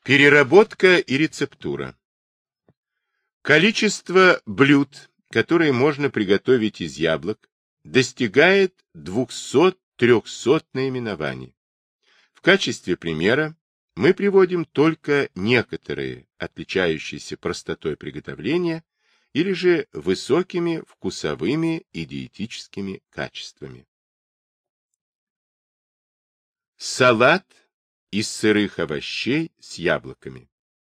Переработка и рецептура. Количество блюд, которые можно приготовить из яблок, достигает 200-300 наименований. В качестве примера мы приводим только некоторые, отличающиеся простотой приготовления или же высокими вкусовыми и диетическими качествами. Салат из сырых овощей с яблоками.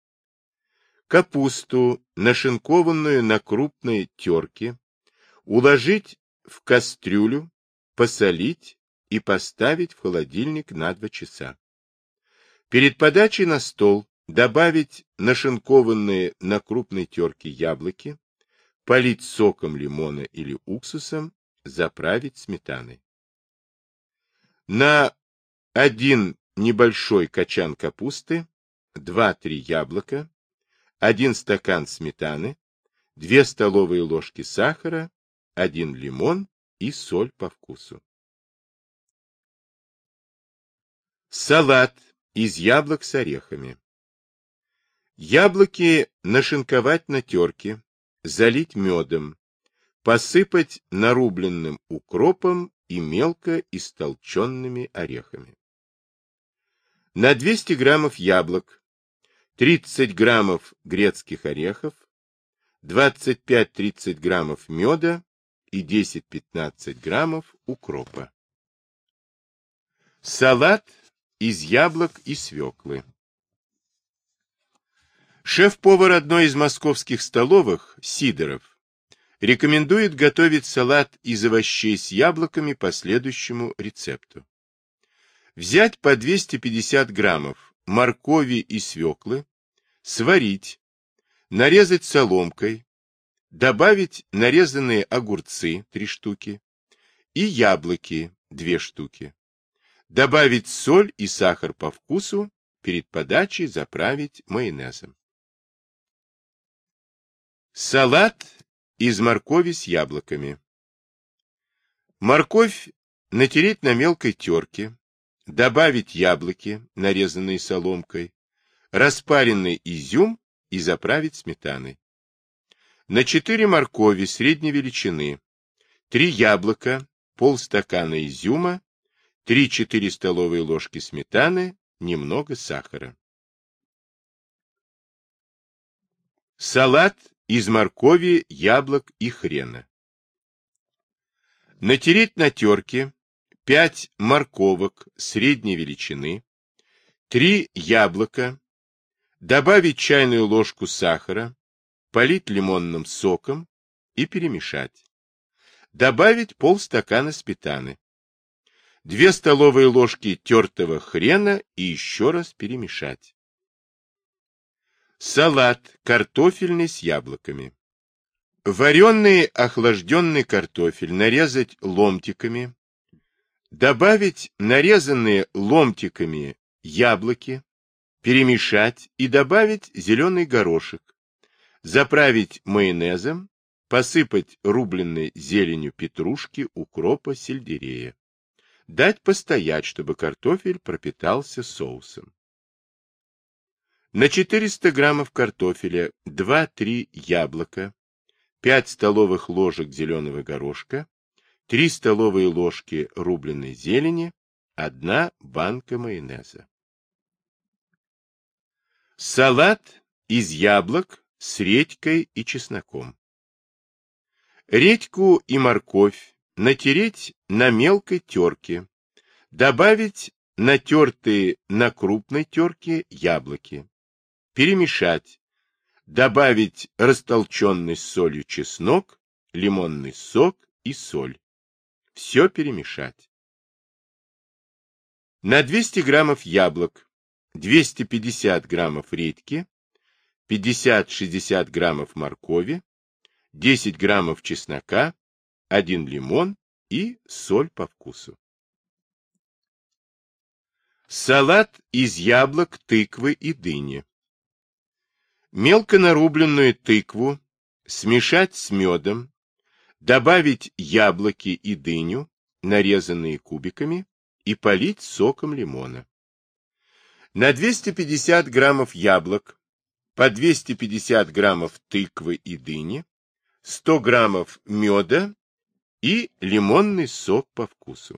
Капусту, нашинкованную на крупной терке, уложить в кастрюлю, посолить и поставить в холодильник на 2 часа. Перед подачей на стол добавить нашинкованные на крупной терке яблоки, полить соком лимона или уксусом, заправить сметаной. На 1 небольшой качан капусты, 2-3 яблока, 1 стакан сметаны, 2 столовые ложки сахара, 1 лимон и соль по вкусу. Салат из яблок с орехами. Яблоки нашинковать на терке, залить медом, посыпать нарубленным укропом и мелко истолченными орехами. На 200 граммов яблок 30 граммов грецких орехов, 25-30 граммов меда и 10-15 граммов укропа. Салат из яблок и свеклы. Шеф-повар одной из московских столовых, Сидоров, рекомендует готовить салат из овощей с яблоками по следующему рецепту. Взять по 250 граммов моркови и свеклы, сварить, нарезать соломкой, добавить нарезанные огурцы 3 штуки и яблоки 2 штуки. Добавить соль и сахар по вкусу, перед подачей заправить майонезом. Салат из моркови с яблоками. Морковь натереть на мелкой терке, добавить яблоки, нарезанные соломкой, распаренный изюм и заправить сметаной. На 4 моркови средней величины, 3 яблока, полстакана изюма, 3-4 столовые ложки сметаны, немного сахара. Салат из моркови, яблок и хрена. Натереть на терке 5 морковок средней величины, 3 яблока, добавить чайную ложку сахара, полить лимонным соком и перемешать. Добавить полстакана сметаны, 2 столовые ложки тертого хрена и еще раз перемешать. Салат картофельный с яблоками. Вареный охлажденный картофель нарезать ломтиками, добавить нарезанные ломтиками яблоки, перемешать и добавить зеленый горошек, заправить майонезом, посыпать рубленной зеленью петрушки, укропа, сельдерея. Дать постоять, чтобы картофель пропитался соусом. На 400 граммов картофеля 2-3 яблока, 5 столовых ложек зеленого горошка, 3 столовые ложки рубленной зелени, 1 банка майонеза. Салат из яблок с редькой и чесноком. Редьку и морковь натереть на мелкой терке, добавить натертые на крупной терке яблоки, перемешать, добавить растолченный с солью чеснок, лимонный сок и соль. Все перемешать. На 200 граммов яблок 250 граммов редьки, 50-60 граммов моркови, 10 граммов чеснока, 1 лимон и соль по вкусу. Салат из яблок, тыквы и дыни. Мелко нарубленную тыкву смешать с медом, добавить яблоки и дыню, нарезанные кубиками, и полить соком лимона. На 250 граммов яблок, по 250 граммов тыквы и дыни, 100 граммов меда и лимонный сок по вкусу.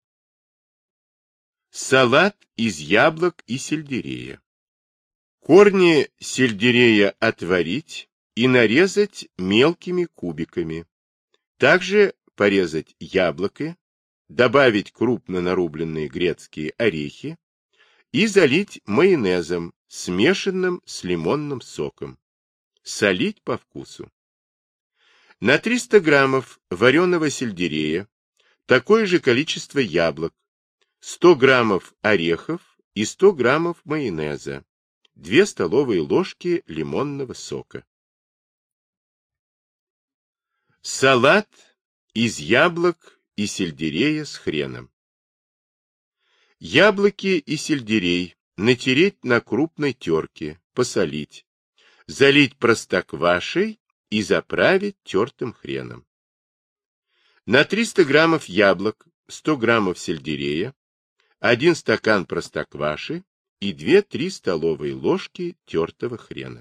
Салат из яблок и сельдерея. Корни сельдерея отварить и нарезать мелкими кубиками. Также порезать яблоко, добавить крупно нарубленные грецкие орехи и залить майонезом, смешанным с лимонным соком. Солить по вкусу. На 300 граммов вареного сельдерея такое же количество яблок, 100 граммов орехов и 100 граммов майонеза, 2 столовые ложки лимонного сока. Салат из яблок и сельдерея с хреном. Яблоки и сельдерей натереть на крупной терке, посолить, залить простоквашей и заправить тертым хреном. На 300 граммов яблок, 100 граммов сельдерея, 1 стакан простокваши и 2-3 столовые ложки тертого хрена.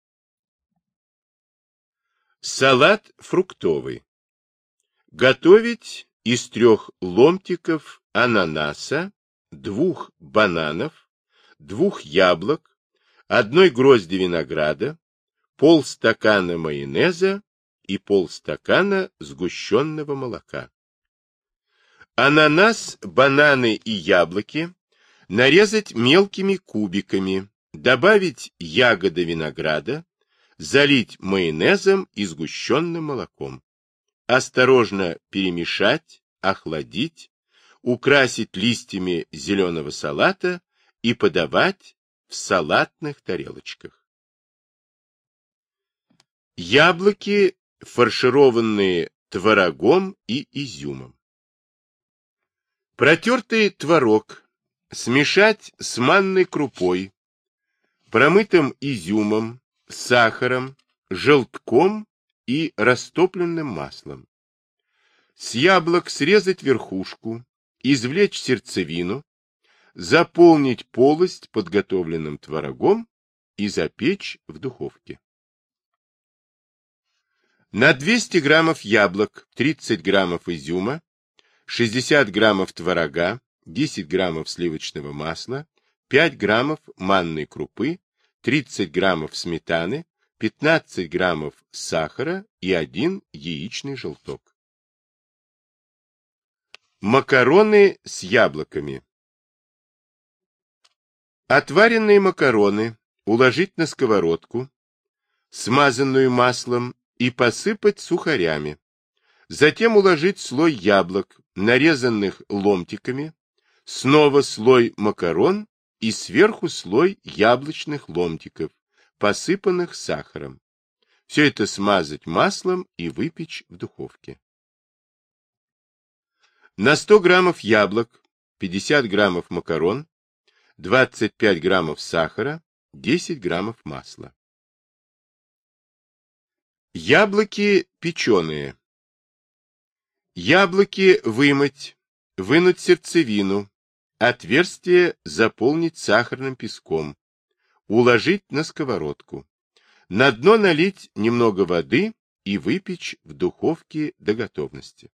Салат фруктовый. Готовить из 3 ломтиков ананаса, 2 бананов, 2 яблок, 1 грозди винограда, полстакана майонеза и полстакана сгущенного молока. Ананас, бананы и яблоки нарезать мелкими кубиками, добавить ягоды винограда, залить майонезом и сгущенным молоком. Осторожно перемешать, охладить, украсить листьями зеленого салата и подавать в салатных тарелочках. Яблоки, фаршированные творогом и изюмом. Протертый творог смешать с манной крупой, промытым изюмом, сахаром, желтком и растопленным маслом. С яблок срезать верхушку, извлечь сердцевину, заполнить полость подготовленным творогом и запечь в духовке. На 200 граммов яблок, 30 граммов изюма, 60 граммов творога, 10 граммов сливочного масла, 5 граммов манной крупы, 30 граммов сметаны, 15 граммов сахара и 1 яичный желток. Макароны с яблоками. Отваренные макароны уложить на сковородку, смазанную маслом, и посыпать сухарями. Затем уложить слой яблок, нарезанных ломтиками, снова слой макарон и сверху слой яблочных ломтиков, посыпанных сахаром. Все это смазать маслом и выпечь в духовке. На 100 граммов яблок, 50 граммов макарон, 25 граммов сахара, 10 граммов масла. Яблоки печеные. Яблоки вымыть, вынуть сердцевину, отверстие заполнить сахарным песком, уложить на сковородку. На дно налить немного воды и выпечь в духовке до готовности.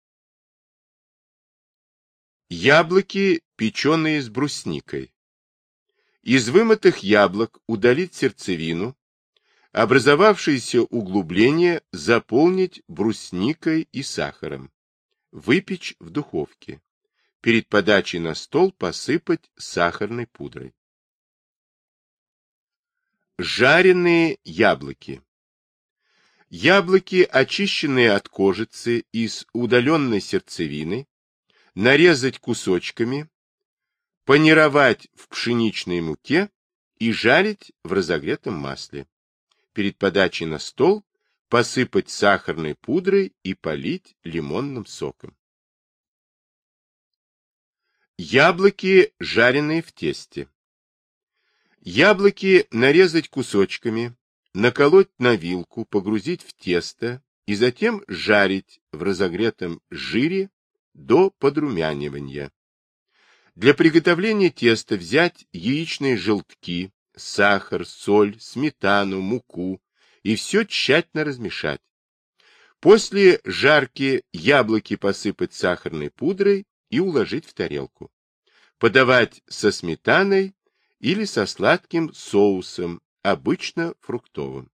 Яблоки, печеные с брусникой. Из вымытых яблок удалить сердцевину, образовавшееся углубление заполнить брусникой и сахаром. Выпечь в духовке. Перед подачей на стол посыпать сахарной пудрой. Жареные яблоки. Яблоки, очищенные от кожицы и с удаленной сердцевиной, нарезать кусочками, панировать в пшеничной муке и жарить в разогретом масле. Перед подачей на стол посыпать сахарной пудрой и полить лимонным соком. Яблоки, жареные в тесте. Яблоки нарезать кусочками, наколоть на вилку, погрузить в тесто и затем жарить в разогретом жире до подрумянивания. Для приготовления теста взять яичные желтки, сахар, соль, сметану, муку и все тщательно размешать. После жарки яблоки посыпать сахарной пудрой и уложить в тарелку. Подавать со сметаной или со сладким соусом, обычно фруктовым.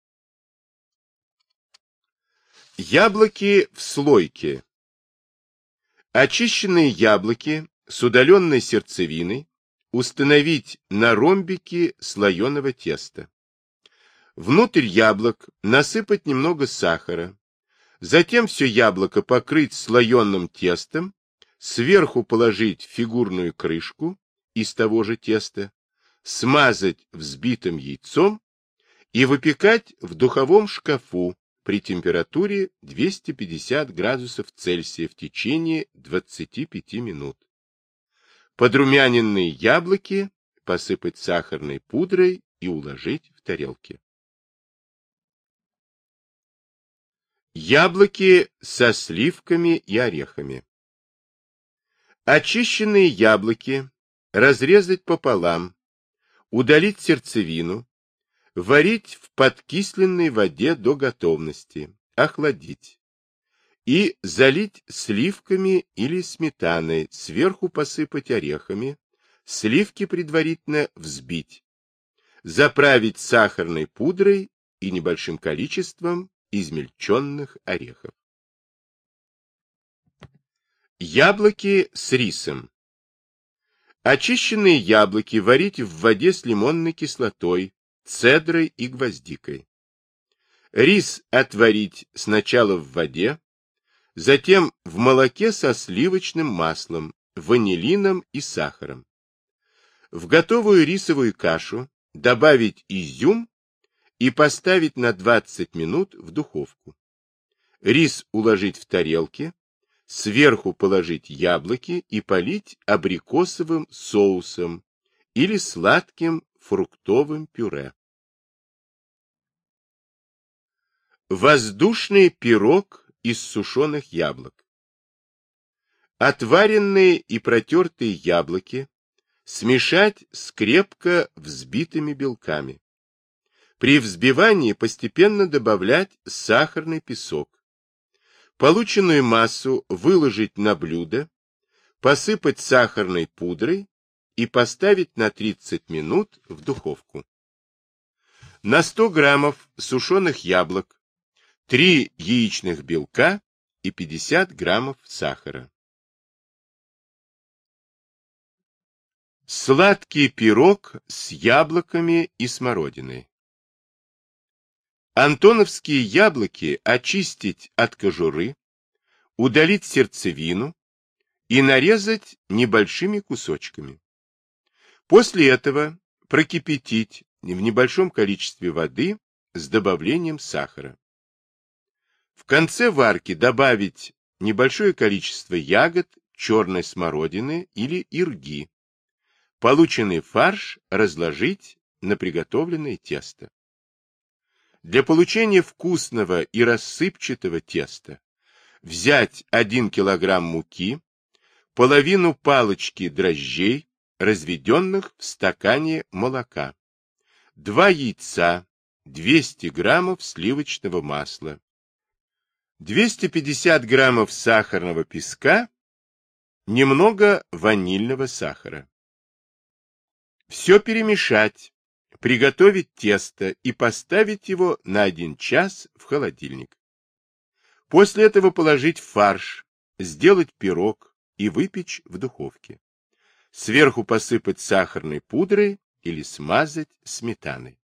Яблоки в слойке. Очищенные яблоки с удаленной сердцевиной установить на ромбики слоеного теста. Внутрь яблок насыпать немного сахара. Затем все яблоко покрыть слоеным тестом, сверху положить фигурную крышку из того же теста, смазать взбитым яйцом и выпекать в духовом шкафу при температуре 250 градусов Цельсия в течение 25 минут. Подрумяненные яблоки посыпать сахарной пудрой и уложить в тарелки. Яблоки со сливками и орехами. Очищенные яблоки разрезать пополам, удалить сердцевину, варить в подкисленной воде до готовности, охладить и залить сливками или сметаной, сверху посыпать орехами, сливки предварительно взбить, заправить сахарной пудрой и небольшим количеством измельченных орехов. Яблоки с рисом. Очищенные яблоки варить в воде с лимонной кислотой, цедрой и гвоздикой. Рис отварить сначала в воде, затем в молоке со сливочным маслом, ванилином и сахаром. В готовую рисовую кашу добавить изюм и поставить на 20 минут в духовку. Рис уложить в тарелки, сверху положить яблоки и полить абрикосовым соусом или сладким фруктовым пюре. Воздушный пирог из сушеных яблок. Отваренные и протертые яблоки смешать с крепко взбитыми белками. При взбивании постепенно добавлять сахарный песок. Полученную массу выложить на блюдо, посыпать сахарной пудрой и поставить на 30 минут в духовку. На 100 граммов сушеных яблок 3 яичных белка и 50 граммов сахара. Сладкий пирог с яблоками и смородиной. Антоновские яблоки очистить от кожуры, удалить сердцевину и нарезать небольшими кусочками. После этого прокипятить в небольшом количестве воды с добавлением сахара. В конце варки добавить небольшое количество ягод черной смородины или ирги. Полученный фарш разложить на приготовленное тесто. Для получения вкусного и рассыпчатого теста взять 1 кг муки, половину палочки дрожжей, разведенных в стакане молока, 2 яйца, 200 граммов сливочного масла, 250 граммов сахарного песка, немного ванильного сахара. Все перемешать, приготовить тесто и поставить его на 1 час в холодильник. После этого положить фарш, сделать пирог и выпечь в духовке. Сверху посыпать сахарной пудрой или смазать сметаной.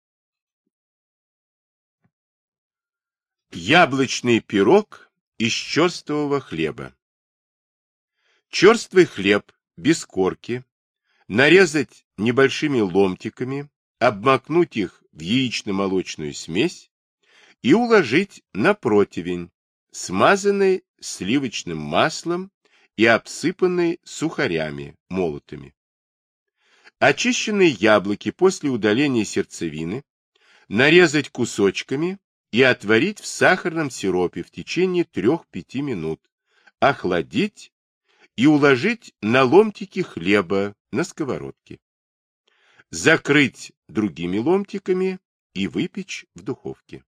Яблочный пирог из черствого хлеба. Черствый хлеб без корки нарезать небольшими ломтиками, обмакнуть их в яично-молочную смесь и уложить на противень, смазанный сливочным маслом и обсыпанный сухарями молотыми. Очищенные яблоки после удаления сердцевины нарезать кусочками и отварить в сахарном сиропе в течение 3-5 минут, охладить и уложить на ломтики хлеба на сковородке. Закрыть другими ломтиками и выпечь в духовке.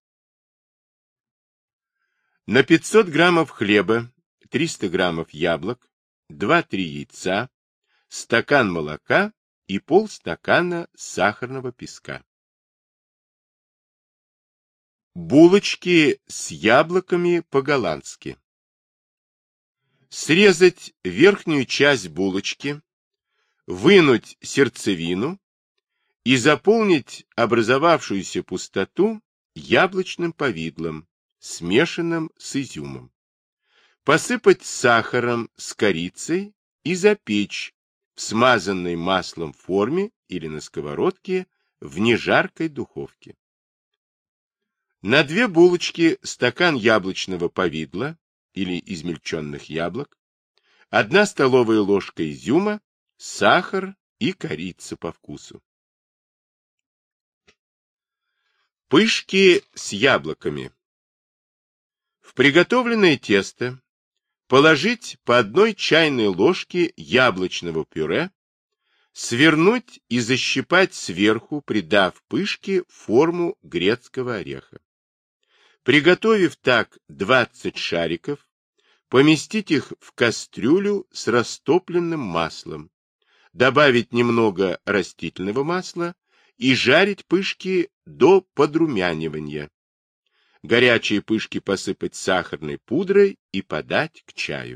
На 500 граммов хлеба, 300 граммов яблок, 2-3 яйца, стакан молока и полстакана сахарного песка. Булочки с яблоками по-голландски. Срезать верхнюю часть булочки, вынуть сердцевину и заполнить образовавшуюся пустоту яблочным повидлом, смешанным с изюмом. Посыпать сахаром с корицей и запечь в смазанной маслом форме или на сковородке в нежаркой духовке. На 2 булочки стакан яблочного повидла или измельченных яблок, 1 столовая ложка изюма, сахар и корица по вкусу. Пышки с яблоками. В приготовленное тесто положить по 1 чайной ложке яблочного пюре, свернуть и защипать сверху, придав пышке форму грецкого ореха. Приготовив так 20 шариков, поместить их в кастрюлю с растопленным маслом, добавить немного растительного масла и жарить пышки до подрумянивания. Горячие пышки посыпать сахарной пудрой и подать к чаю.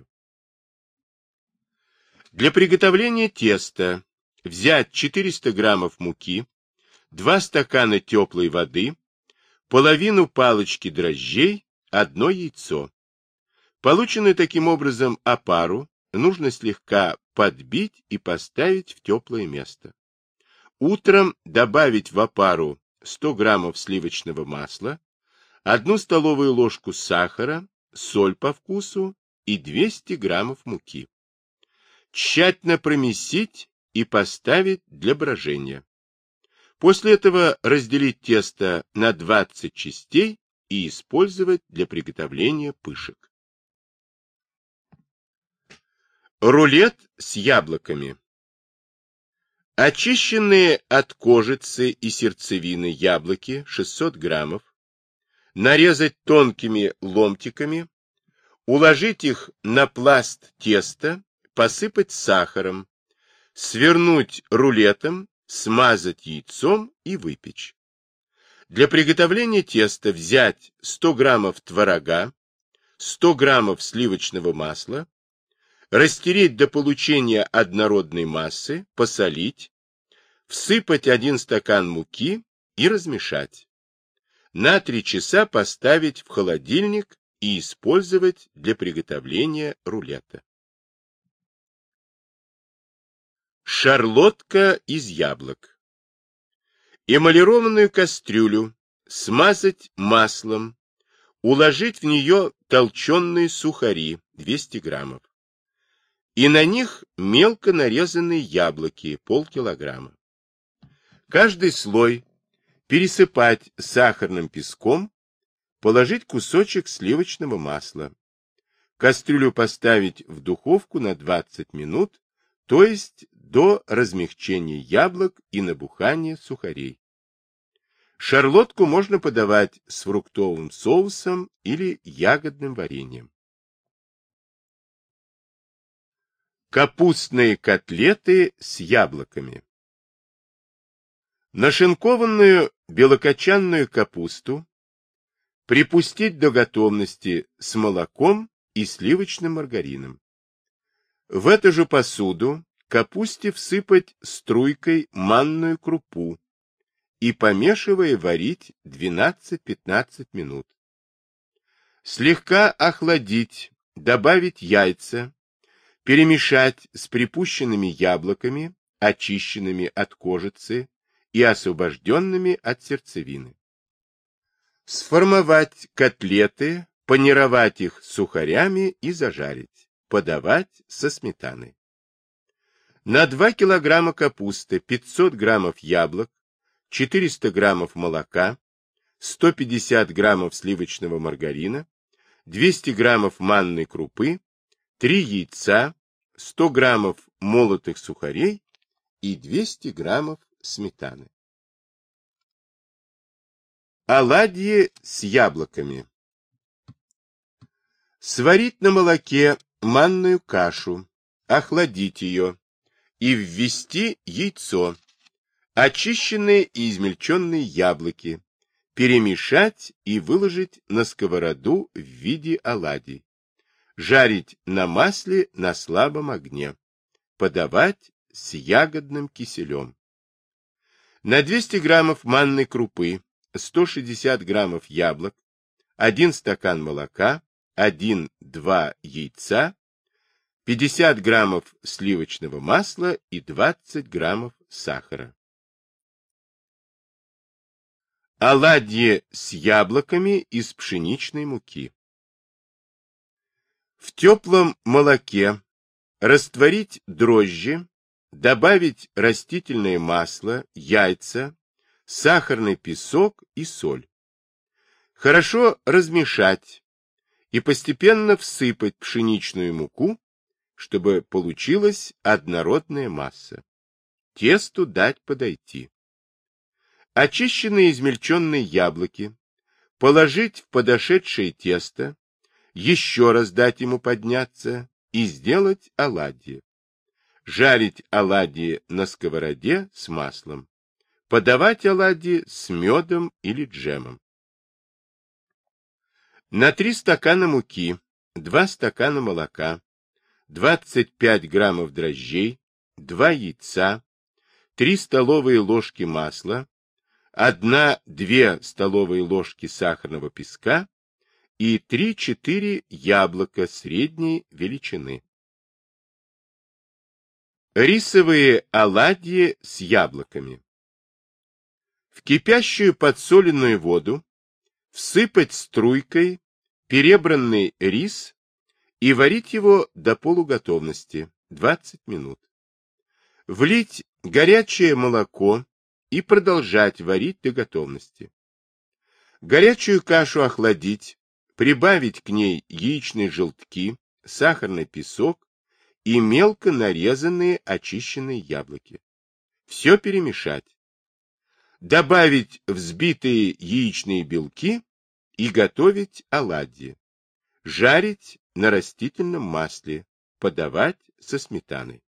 Для приготовления теста взять 400 граммов муки, 2 стакана теплой воды, половину палочки дрожжей, 1 яйцо. Полученную таким образом опару нужно слегка подбить и поставить в теплое место. Утром добавить в опару 100 граммов сливочного масла, 1 столовую ложку сахара, соль по вкусу и 200 граммов муки. Тщательно промесить и поставить для брожения. После этого разделить тесто на 20 частей и использовать для приготовления пышек. Рулет с яблоками. Очищенные от кожицы и сердцевины яблоки 600 граммов, нарезать тонкими ломтиками, уложить их на пласт теста, посыпать сахаром, свернуть рулетом, смазать яйцом и выпечь. Для приготовления теста взять 100 граммов творога, 100 граммов сливочного масла, растереть до получения однородной массы, посолить, всыпать 1 стакан муки и размешать. На 3 часа поставить в холодильник и использовать для приготовления рулета. Шарлотка из яблок. Эмалированную кастрюлю смазать маслом, уложить в нее толченые сухари 200 граммов и на них мелко нарезанные яблоки полкилограмма. Каждый слой пересыпать сахарным песком, положить кусочек сливочного масла. Кастрюлю поставить в духовку на 20 минут, то есть до размягчения яблок и набухания сухарей. Шарлотку можно подавать с фруктовым соусом или ягодным вареньем. Капустные котлеты с яблоками. Нашинкованную белокочанную капусту припустить до готовности с молоком и сливочным маргарином. В эту же посуду капусте всыпать струйкой манную крупу и, помешивая, варить 12-15 минут. Слегка охладить, добавить яйца, перемешать с припущенными яблоками, очищенными от кожицы и освобожденными от сердцевины. Сформовать котлеты, панировать их сухарями и зажарить. Подавать со сметаной. На 2 килограмма капусты 500 граммов яблок, 400 граммов молока, 150 граммов сливочного маргарина, 200 граммов манной крупы, 3 яйца, 100 граммов молотых сухарей и 200 граммов сметаны. Оладьи с яблоками. Сварить на молоке манную кашу, охладить ее и ввести яйцо, очищенные и измельченные яблоки, перемешать и выложить на сковороду в виде оладий. Жарить на масле на слабом огне. Подавать с ягодным киселем. На 200 граммов манной крупы, 160 граммов яблок, 1 стакан молока, 1-2 яйца, 50 граммов сливочного масла и 20 граммов сахара. Оладьи с яблоками из пшеничной муки. В теплом молоке растворить дрожжи, добавить растительное масло, яйца, сахарный песок и соль. Хорошо размешать и постепенно всыпать пшеничную муку, чтобы получилась однородная масса. Тесту дать подойти. Очищенные измельченные яблоки положить в подошедшее тесто, еще раз дать ему подняться и сделать оладьи. Жарить оладьи на сковороде с маслом. Подавать оладьи с медом или джемом. На 3 стакана муки, 2 стакана молока, 25 граммов дрожжей, 2 яйца, 3 столовые ложки масла, 1-2 столовые ложки сахарного песка и 3-4 яблока средней величины. Рисовые оладьи с яблоками. В кипящую подсоленную воду всыпать струйкой перебранный рис и варить его до полуготовности 20 минут. Влить горячее молоко и продолжать варить до готовности. Горячую кашу охладить, прибавить к ней яичные желтки, сахарный песок и мелко нарезанные очищенные яблоки. Все перемешать. Добавить взбитые яичные белки и готовить оладьи. Жарить на растительном масле, подавать со сметаной.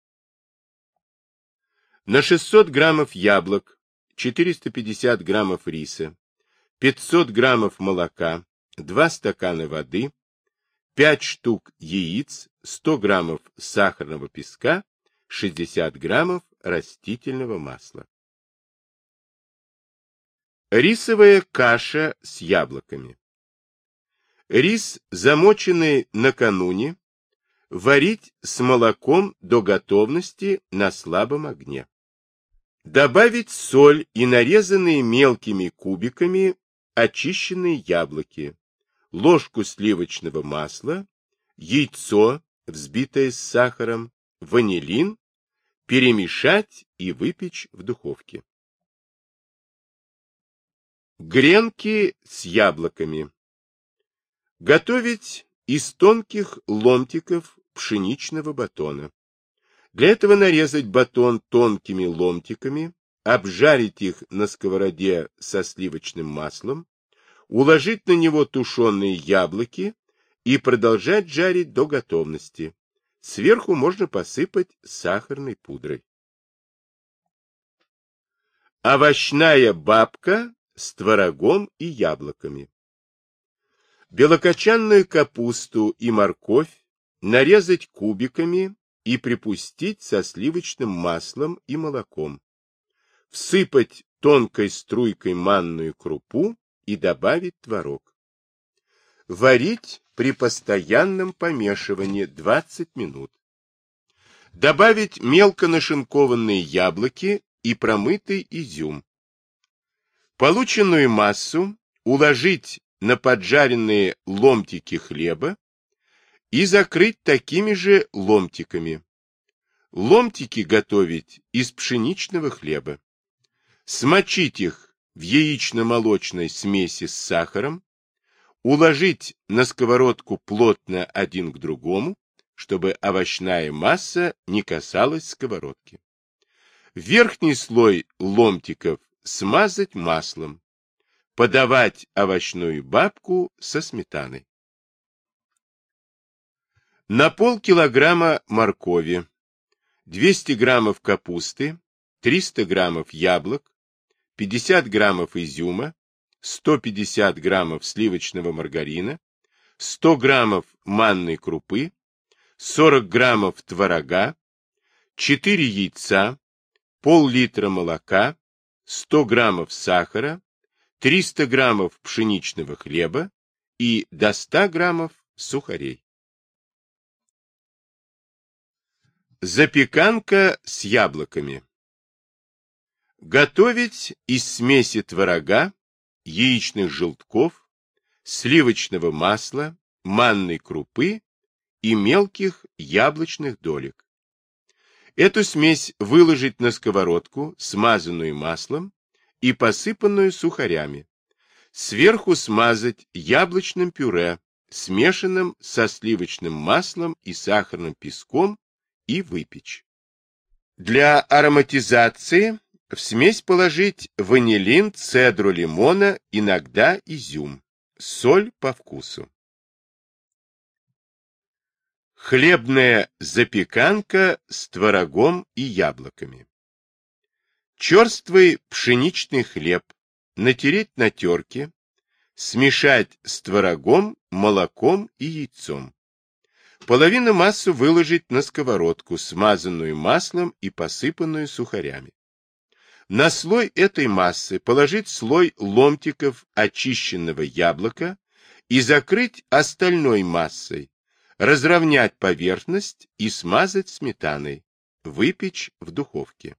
На 600 граммов яблок, 450 граммов риса, 500 граммов молока, 2 стакана воды, 5 штук яиц, 100 граммов сахарного песка, 60 граммов растительного масла. Рисовая каша с яблоками. Рис, замоченный накануне, варить с молоком до готовности на слабом огне. Добавить соль и нарезанные мелкими кубиками очищенные яблоки, ложку сливочного масла, яйцо, взбитое с сахаром, ванилин, перемешать и выпечь в духовке. Гренки с яблоками. Готовить из тонких ломтиков пшеничного батона. Для этого нарезать батон тонкими ломтиками, обжарить их на сковороде со сливочным маслом, уложить на него тушеные яблоки и продолжать жарить до готовности. Сверху можно посыпать сахарной пудрой. Овощная бабка с творогом и яблоками. Белокочанную капусту и морковь нарезать кубиками и припустить со сливочным маслом и молоком. Всыпать тонкой струйкой манную крупу и добавить творог. Варить при постоянном помешивании 20 минут. Добавить мелко нашинкованные яблоки и промытый изюм. Полученную массу уложить на поджаренные ломтики хлеба и закрыть такими же ломтиками. Ломтики готовить из пшеничного хлеба. Смочить их в яично-молочной смеси с сахаром, уложить на сковородку плотно один к другому, чтобы овощная масса не касалась сковородки. Верхний слой ломтиков смазать маслом. Подавать овощную бабку со сметаной. На полкилограмма моркови, 200 граммов капусты, 300 граммов яблок, 50 граммов изюма, 150 граммов сливочного маргарина, 100 граммов манной крупы, 40 граммов творога, 4 яйца, пол-литра молока, 100 граммов сахара, 300 граммов пшеничного хлеба и до 100 граммов сухарей. Запеканка с яблоками. Готовить из смеси творога, яичных желтков, сливочного масла, манной крупы и мелких яблочных долек. Эту смесь выложить на сковородку, смазанную маслом и посыпанную сухарями. Сверху смазать яблочным пюре, смешанным со сливочным маслом и сахарным песком, и выпечь. Для ароматизации в смесь положить ванилин, цедру лимона, иногда изюм, соль по вкусу. Хлебная запеканка с творогом и яблоками. Черствый пшеничный хлеб натереть на терке, смешать с творогом, молоком и яйцом. Половину массы выложить на сковородку, смазанную маслом и посыпанную сухарями. На слой этой массы положить слой ломтиков очищенного яблока и закрыть остальной массой, разровнять поверхность и смазать сметаной, выпечь в духовке.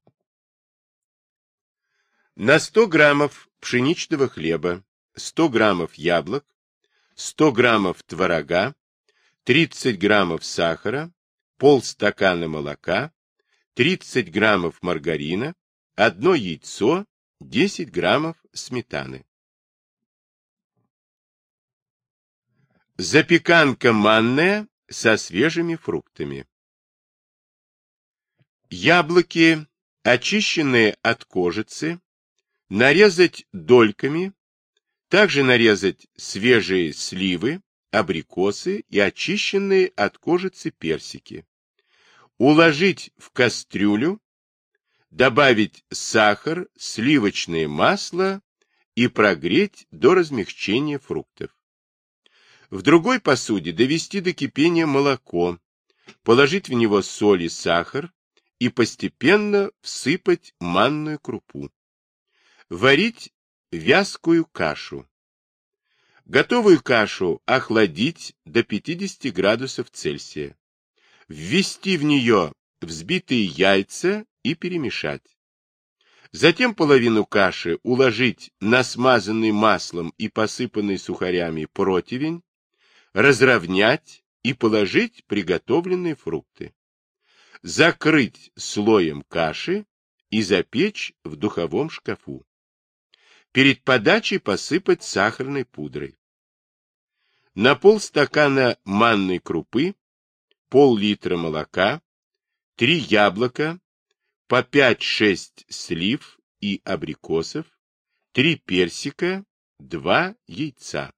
На 100 граммов пшеничного хлеба, 100 граммов яблок, 100 граммов творога, 30 граммов сахара, полстакана молока, 30 граммов маргарина, 1 яйцо, 10 граммов сметаны. Запеканка манная со свежими фруктами. Яблоки, очищенные от кожицы, нарезать дольками, также нарезать свежие сливы, абрикосы и очищенные от кожицы персики. Уложить в кастрюлю, добавить сахар, сливочное масло и прогреть до размягчения фруктов. В другой посуде довести до кипения молоко, положить в него соль и сахар и постепенно всыпать манную крупу. Варить вязкую кашу. Готовую кашу охладить до 50 градусов Цельсия. Ввести в нее взбитые яйца и перемешать. Затем половину каши уложить на смазанный маслом и посыпанный сухарями противень, разровнять и положить приготовленные фрукты. Закрыть слоем каши и запечь в духовом шкафу. Перед подачей посыпать сахарной пудрой. На полстакана манной крупы, пол-литра молока, 3 яблока, по 5-6 слив и абрикосов, 3 персика, 2 яйца.